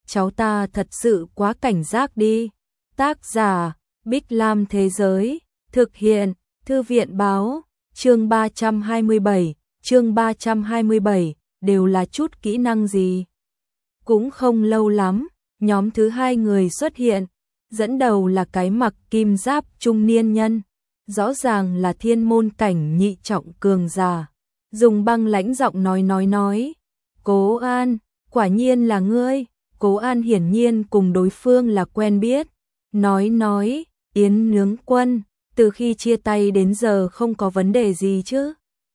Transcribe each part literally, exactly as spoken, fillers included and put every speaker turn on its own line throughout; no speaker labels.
cháu ta thật sự quá cảnh giác đi. Tác giả, Bích Lam Thế Giới, thực hiện, Thư viện Báo, chương ba trăm hai mươi bảy, chương ba trăm hai mươi bảy, đều là chút kỹ năng gì. Cũng không lâu lắm, nhóm thứ hai người xuất hiện, dẫn đầu là cái mặc kim giáp trung niên nhân, rõ ràng là thiên môn cảnh nhị trọng cường giả, dùng băng lãnh giọng nói nói nói, Cố An, quả nhiên là ngươi. Cố An hiển nhiên cùng đối phương là quen biết, nói nói, Yến Nướng Quân, từ khi chia tay đến giờ không có vấn đề gì chứ.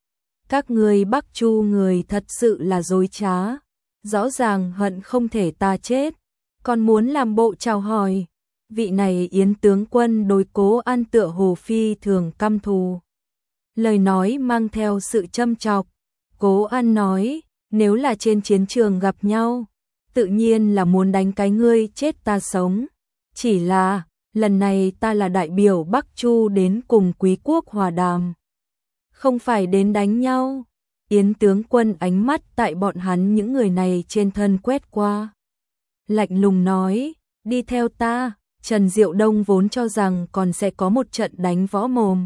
Các người Bắc Chu người thật sự là dối trá, rõ ràng hận không thể ta chết, còn muốn làm bộ chào hỏi. Vị này Yến tướng quân đối Cố An tựa hồ phi thường căm thù. Lời nói mang theo sự châm chọc. Cố An nói, nếu là trên chiến trường gặp nhau, tự nhiên là muốn đánh cái ngươi chết ta sống. Chỉ là, lần này ta là đại biểu Bắc Chu đến cùng quý quốc hòa đàm, không phải đến đánh nhau. Yến tướng quân ánh mắt tại bọn hắn những người này trên thân quét qua, lạnh lùng nói, đi theo ta. Trần Diệu Đông vốn cho rằng còn sẽ có một trận đánh võ mồm,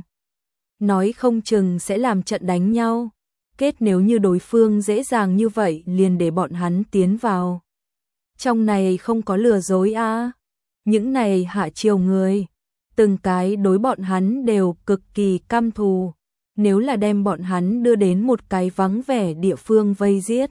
nói không chừng sẽ làm trận đánh nhau, kết nếu như đối phương dễ dàng như vậy liền để bọn hắn tiến vào. Trong này không có lừa dối a. À. Những này hạ triều người, từng cái đối bọn hắn đều cực kỳ căm thù, nếu là đem bọn hắn đưa đến một cái vắng vẻ địa phương vây giết,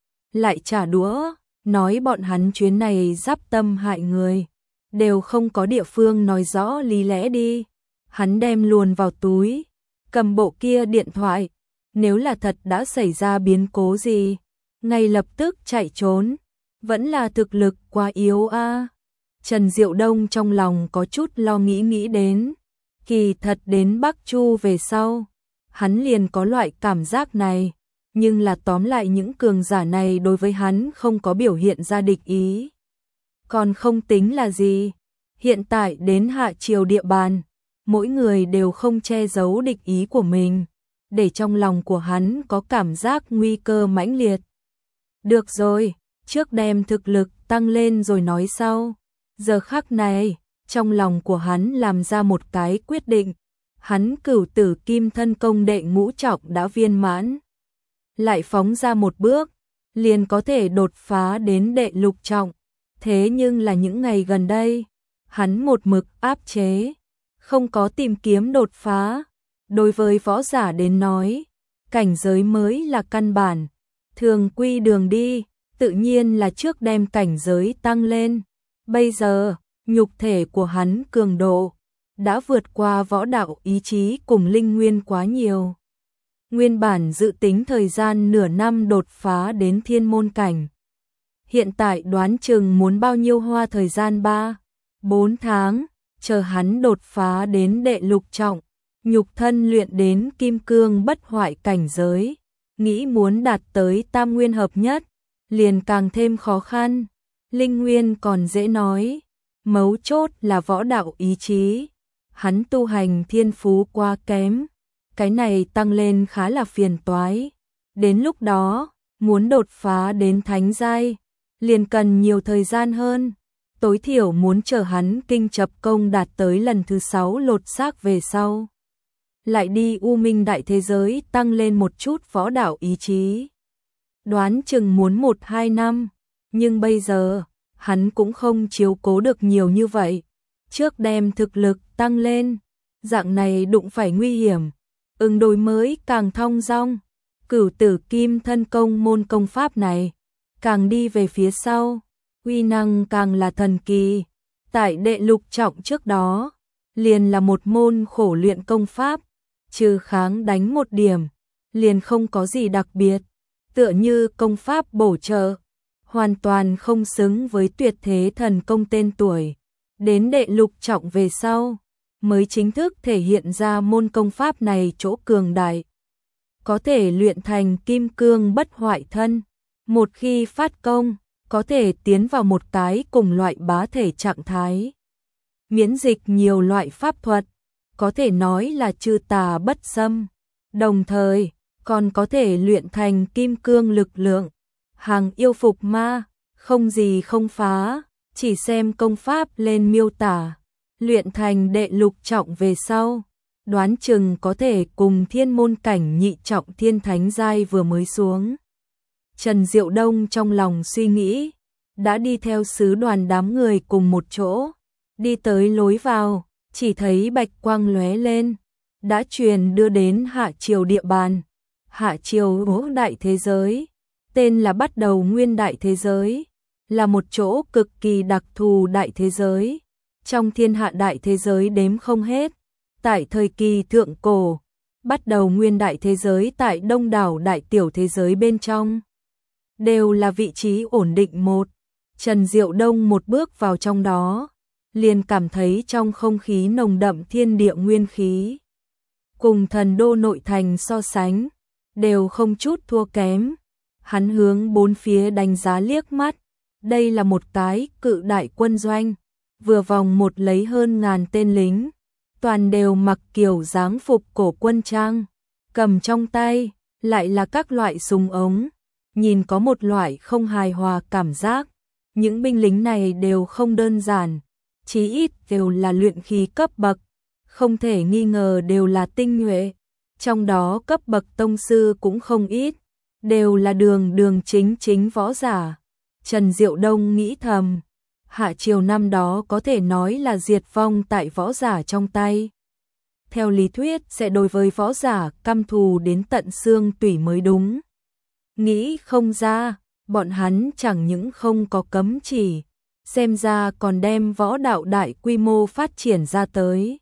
lại trả đũa, nói bọn hắn chuyến này giáp tâm hại người, đều không có địa phương nói rõ lý lẽ đi. Hắn đem luồn vào túi, cầm bộ kia điện thoại, nếu là thật đã xảy ra biến cố gì, ngay lập tức chạy trốn, vẫn là thực lực quá yếu a. À. Trần Diệu Đông trong lòng có chút lo nghĩ nghĩ đến, kỳ thật đến Bắc Chu về sau, hắn liền có loại cảm giác này, nhưng là tóm lại những cường giả này đối với hắn không có biểu hiện ra địch ý. Còn không tính là gì, hiện tại đến hạ triều địa bàn, mỗi người đều không che giấu địch ý của mình, để trong lòng của hắn có cảm giác nguy cơ mãnh liệt. Được rồi, trước đem thực lực tăng lên rồi nói sau. Giờ khắc này, trong lòng của hắn làm ra một cái quyết định, hắn cửu tử kim thân công đệ ngũ trọng đã viên mãn, lại phóng ra một bước, liền có thể đột phá đến đệ lục trọng. Thế nhưng là những ngày gần đây, hắn một mực áp chế, không có tìm kiếm đột phá. Đối với võ giả đến nói, cảnh giới mới là căn bản, thường quy đường đi, tự nhiên là trước đem cảnh giới tăng lên. Bây giờ, nhục thể của hắn cường độ đã vượt qua võ đạo ý chí cùng linh nguyên quá nhiều. Nguyên bản dự tính thời gian nửa năm đột phá đến thiên môn cảnh, hiện tại đoán chừng muốn bao nhiêu hoa thời gian ba, bốn tháng, chờ hắn đột phá đến đệ lục trọng, nhục thân luyện đến kim cương bất hoại cảnh giới, nghĩ muốn đạt tới tam nguyên hợp nhất, liền càng thêm khó khăn. Linh nguyên còn dễ nói, mấu chốt là võ đạo ý chí, hắn tu hành thiên phú quá kém, cái này tăng lên khá là phiền toái. Đến lúc đó, muốn đột phá đến thánh giai, liền cần nhiều thời gian hơn, tối thiểu muốn chờ hắn kinh chập công đạt tới lần thứ sáu lột xác về sau, lại đi U Minh đại thế giới tăng lên một chút võ đạo ý chí. Đoán chừng muốn một hai năm, nhưng bây giờ, hắn cũng không chiếu cố được nhiều như vậy. Trước đem thực lực tăng lên, dạng này đụng phải nguy hiểm, ứng đối mới càng thong dong. Cửu tử kim thân công môn công pháp này, càng đi về phía sau, uy năng càng là thần kỳ. Tại đệ lục trọng trước đó, liền là một môn khổ luyện công pháp, trừ kháng đánh một điểm, liền không có gì đặc biệt, tựa như công pháp bổ trợ, hoàn toàn không xứng với tuyệt thế thần công tên tuổi. Đến đệ lục trọng về sau, mới chính thức thể hiện ra môn công pháp này chỗ cường đại, có thể luyện thành kim cương bất hoại thân, một khi phát công, có thể tiến vào một cái cùng loại bá thể trạng thái, miễn dịch nhiều loại pháp thuật, có thể nói là trừ tà bất xâm, đồng thời còn có thể luyện thành kim cương lực lượng, hàng yêu phục ma, không gì không phá, chỉ xem công pháp lên miêu tả, luyện thành đệ lục trọng về sau, đoán chừng có thể cùng thiên môn cảnh nhị trọng thiên thánh giai vừa mới xuống. Trần Diệu Đông trong lòng suy nghĩ, đã đi theo sứ đoàn đám người cùng một chỗ, đi tới lối vào, chỉ thấy bạch quang lóe lên, đã truyền đưa đến Hạ Triều địa bàn. Hạ Triều hố đại thế giới, tên là bắt đầu nguyên đại thế giới, là một chỗ cực kỳ đặc thù đại thế giới, trong thiên hạ đại thế giới đếm không hết. Tại thời kỳ thượng cổ, bắt đầu nguyên đại thế giới tại đông đảo đại tiểu thế giới bên trong, đều là vị trí ổn định một. Trần Diệu Đông một bước vào trong đó, liền cảm thấy trong không khí nồng đậm thiên địa nguyên khí, cùng thần đô nội thành so sánh, đều không chút thua kém. Hắn hướng bốn phía đánh giá liếc mắt, đây là một cái cự đại quân doanh, vừa vòng một lấy hơn ngàn tên lính, toàn đều mặc kiểu dáng phục cổ quân trang, cầm trong tay lại là các loại súng ống, nhìn có một loại không hài hòa cảm giác. Những binh lính này đều không đơn giản, chí ít đều là luyện khí cấp bậc, không thể nghi ngờ đều là tinh nhuệ, trong đó cấp bậc tông sư cũng không ít, đều là đường đường chính chính võ giả. Trần Diệu Đông nghĩ thầm, Hạ Triều năm đó có thể nói là diệt vong tại võ giả trong tay. Theo lý thuyết sẽ đối với võ giả căm thù đến tận xương tủy mới đúng. Nghĩ không ra, bọn hắn chẳng những không có cấm chỉ, xem ra còn đem võ đạo đại quy mô phát triển ra tới.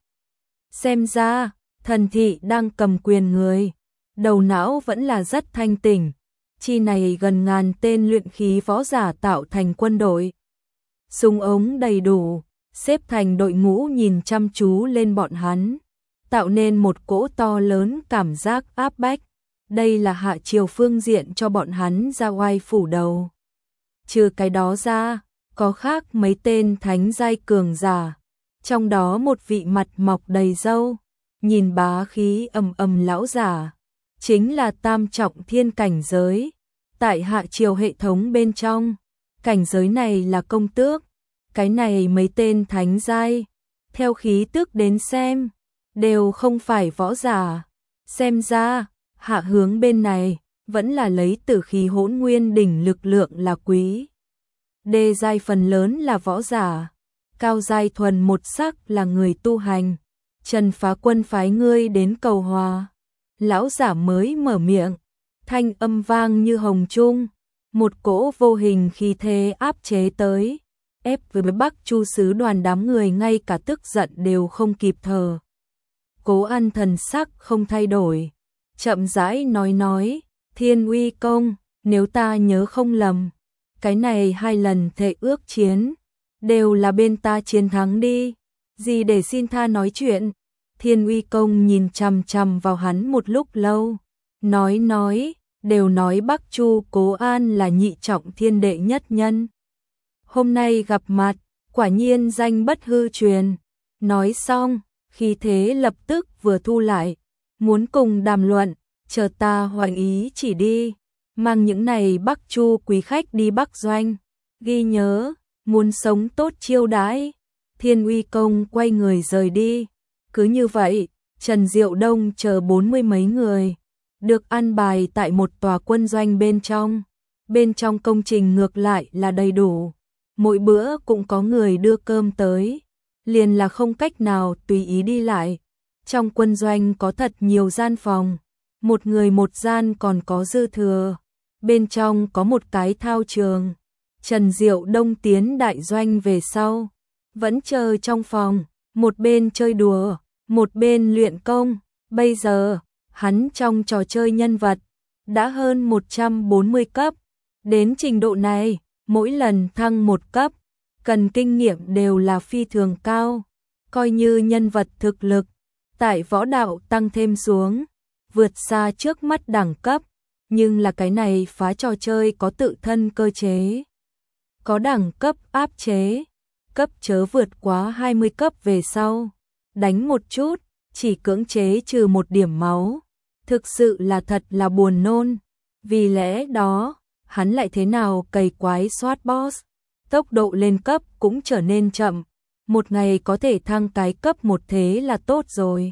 Xem ra, thần thị đang cầm quyền người, đầu não vẫn là rất thanh tỉnh, chi này gần ngàn tên luyện khí võ giả tạo thành quân đội. Súng ống đầy đủ, xếp thành đội ngũ nhìn chăm chú lên bọn hắn, tạo nên một cỗ to lớn cảm giác áp bách. Đây là Hạ Triều phương diện cho bọn hắn ra oai phủ đầu. Trừ cái đó ra, có khác mấy tên thánh giai cường giả, trong đó một vị mặt mọc đầy râu, nhìn bá khí ầm ầm lão giả, chính là tam trọng thiên cảnh giới. Tại Hạ Triều hệ thống bên trong, cảnh giới này là công tước, cái này mấy tên thánh giai, theo khí tước đến xem, đều không phải võ giả. Xem ra, Hạ hướng bên này, vẫn là lấy tử khí hỗn nguyên đỉnh lực lượng là quý. Đê giai phần lớn là võ giả, cao giai thuần một sắc là người tu hành. Trần Phá Quân phái ngươi đến cầu hòa. Lão giả mới mở miệng, thanh âm vang như hồng trung, một cỗ vô hình khí thế áp chế tới, ép với Bắc Chu sứ đoàn đám người ngay cả tức giận đều không kịp thở. Cố An thần sắc không thay đổi, chậm rãi nói nói, Thiên Uy Công, nếu ta nhớ không lầm, cái này hai lần thệ ước chiến, đều là bên ta chiến thắng đi, gì để xin tha nói chuyện. Thiên Uy Công nhìn chằm chằm vào hắn một lúc lâu, nói nói, đều nói Bắc Chu Cố An là nhị trọng thiên đệ nhất nhân. Hôm nay gặp mặt, quả nhiên danh bất hư truyền. Nói xong, khí thế lập tức vừa thu lại, muốn cùng đàm luận, chờ ta hoành ý chỉ đi, mang những này Bắc Chu quý khách đi Bắc Doanh, ghi nhớ, muốn sống tốt chiêu đãi. Thiên Uy Công quay người rời đi. Cứ như vậy, Trần Diệu Đông chờ bốn mươi mấy người, được an bài tại một tòa quân doanh bên trong. Bên trong công trình ngược lại là đầy đủ, mỗi bữa cũng có người đưa cơm tới, liền là không cách nào tùy ý đi lại. Trong quân doanh có thật nhiều gian phòng, một người một gian còn có dư thừa. Bên trong có một cái thao trường. Trần Diệu Đông tiến đại doanh về sau, vẫn chờ trong phòng, một bên chơi đùa, một bên luyện công. Bây giờ, hắn trong trò chơi nhân vật, đã hơn một trăm bốn mươi cấp. Đến trình độ này, mỗi lần thăng một cấp, cần kinh nghiệm đều là phi thường cao. Coi như nhân vật thực lực, tại võ đạo tăng thêm xuống, vượt xa trước mắt đẳng cấp. Nhưng là cái này phá trò chơi có tự thân cơ chế, có đẳng cấp áp chế, cấp chớ vượt quá hai mươi cấp về sau, đánh một chút, chỉ cưỡng chế trừ một điểm máu, thực sự là thật là buồn nôn. Vì lẽ đó, hắn lại thế nào cày quái soát boss, tốc độ lên cấp cũng trở nên chậm, một ngày có thể thăng cái cấp một thế là tốt rồi.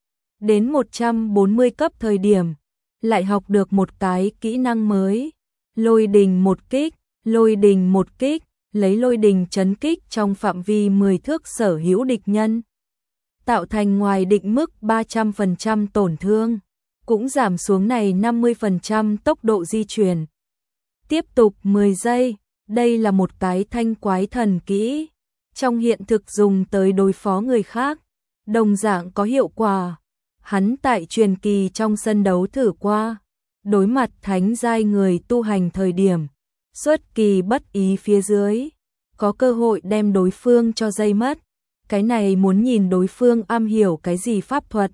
Đến một trăm bốn mươi cấp thời điểm, lại học được một cái kỹ năng mới, lôi đình một kích, lôi đình một kích, lấy lôi đình chấn kích trong phạm vi mười thước sở hữu địch nhân, tạo thành ngoài định mức ba trăm phần trăm tổn thương, cũng giảm xuống này năm mươi phần trăm tốc độ di chuyển. Tiếp tục mười giây, đây là một cái thanh quái thần kỹ, trong hiện thực dùng tới đối phó người khác, đồng dạng có hiệu quả. Hắn tại truyền kỳ trong sân đấu thử qua, đối mặt thánh giai người tu hành thời điểm, xuất kỳ bất ý phía dưới, có cơ hội đem đối phương cho dây mất. Cái này muốn nhìn đối phương am hiểu cái gì pháp thuật.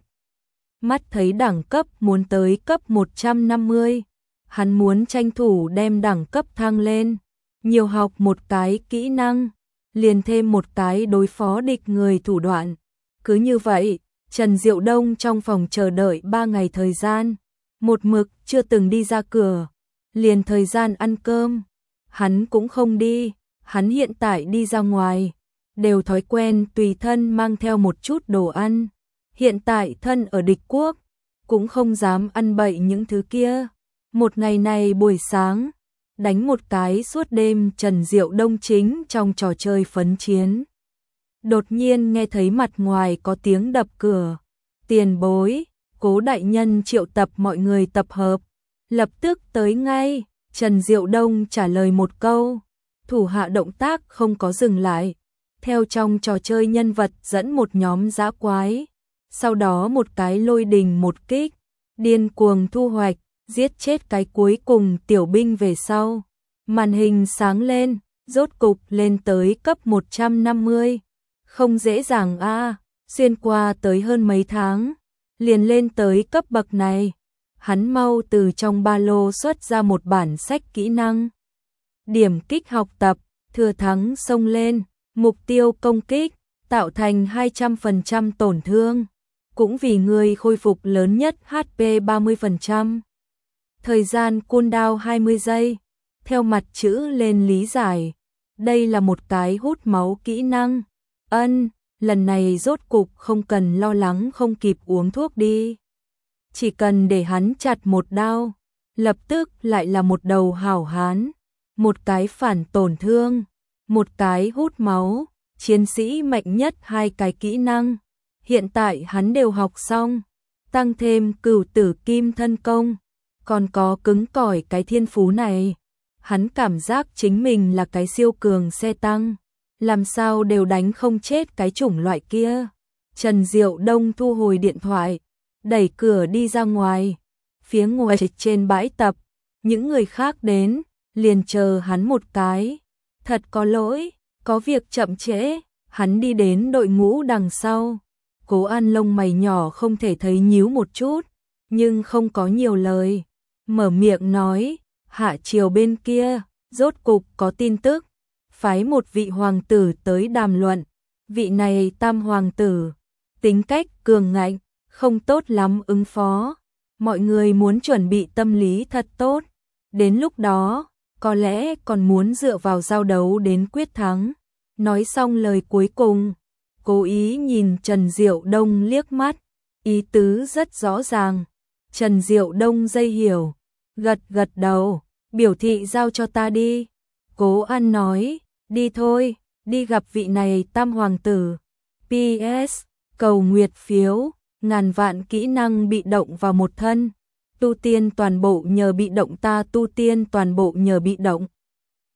Mắt thấy đẳng cấp muốn tới cấp một trăm năm mươi, hắn muốn tranh thủ đem đẳng cấp thăng lên, nhiều học một cái kỹ năng, liền thêm một cái đối phó địch người thủ đoạn. Cứ như vậy, Trần Diệu Đông trong phòng chờ đợi ba ngày thời gian, một mực chưa từng đi ra cửa, liền thời gian ăn cơm, hắn cũng không đi, hắn hiện tại đi ra ngoài, đều thói quen tùy thân mang theo một chút đồ ăn, hiện tại thân ở địch quốc, cũng không dám ăn bậy những thứ kia. Một ngày này buổi sáng, đánh một cái suốt đêm Trần Diệu Đông chính trong trò chơi phấn chiến. Đột nhiên nghe thấy mặt ngoài có tiếng đập cửa, tiền bối, Cố đại nhân triệu tập mọi người tập hợp, lập tức tới ngay. Trần Diệu Đông trả lời một câu, thủ hạ động tác không có dừng lại, theo trong trò chơi nhân vật dẫn một nhóm dã quái, sau đó một cái lôi đình một kích, điên cuồng thu hoạch, giết chết cái cuối cùng tiểu binh về sau. Màn hình sáng lên, rốt cục lên tới cấp một trăm năm mươi. Không dễ dàng a, à, xuyên qua tới hơn mấy tháng, liền lên tới cấp bậc này. Hắn mau từ trong ba lô xuất ra một bản sách kỹ năng. Điểm kích học tập, thừa thắng xông lên, mục tiêu công kích, tạo thành hai trăm phần trăm tổn thương, cũng vì người khôi phục lớn nhất hát pê ba mươi phần trăm. Thời gian cooldown hai mươi giây, theo mặt chữ lên lý giải, đây là một cái hút máu kỹ năng. Ân, lần này rốt cục không cần lo lắng không kịp uống thuốc đi. Chỉ cần để hắn chặt một đao, lập tức lại là một đầu hảo hán, một cái phản tổn thương, một cái hút máu, chiến sĩ mạnh nhất hai cái kỹ năng. Hiện tại hắn đều học xong, tăng thêm cửu tử kim thân công, còn có cứng cỏi cái thiên phú này. Hắn cảm giác chính mình là cái siêu cường xe tăng, làm sao đều đánh không chết cái chủng loại kia. Trần Diệu Đông thu hồi điện thoại, đẩy cửa đi ra ngoài. Phía ngoài trên bãi tập, những người khác đến, liền chờ hắn một cái. Thật có lỗi, có việc chậm trễ. Hắn đi đến đội ngũ đằng sau. Cố An lông mày nhỏ không thể thấy nhíu một chút, nhưng không có nhiều lời. Mở miệng nói, hạ triều bên kia, rốt cục có tin tức. Phái một vị hoàng tử tới đàm luận. Vị này tam hoàng tử, tính cách cường ngạnh, không tốt lắm ứng phó. Mọi người muốn chuẩn bị tâm lý thật tốt. Đến lúc đó, có lẽ còn muốn dựa vào giao đấu đến quyết thắng. Nói xong lời cuối cùng, cố ý nhìn Trần Diệu Đông liếc mắt, ý tứ rất rõ ràng. Trần Diệu Đông dây hiểu, gật gật đầu, biểu thị giao cho ta đi. Cố An nói, đi thôi, đi gặp vị này tam hoàng tử. pê ét, cầu nguyệt phiếu, ngàn vạn kỹ năng bị động vào một thân. Tu tiên toàn bộ nhờ bị động, ta tu tiên toàn bộ nhờ bị động.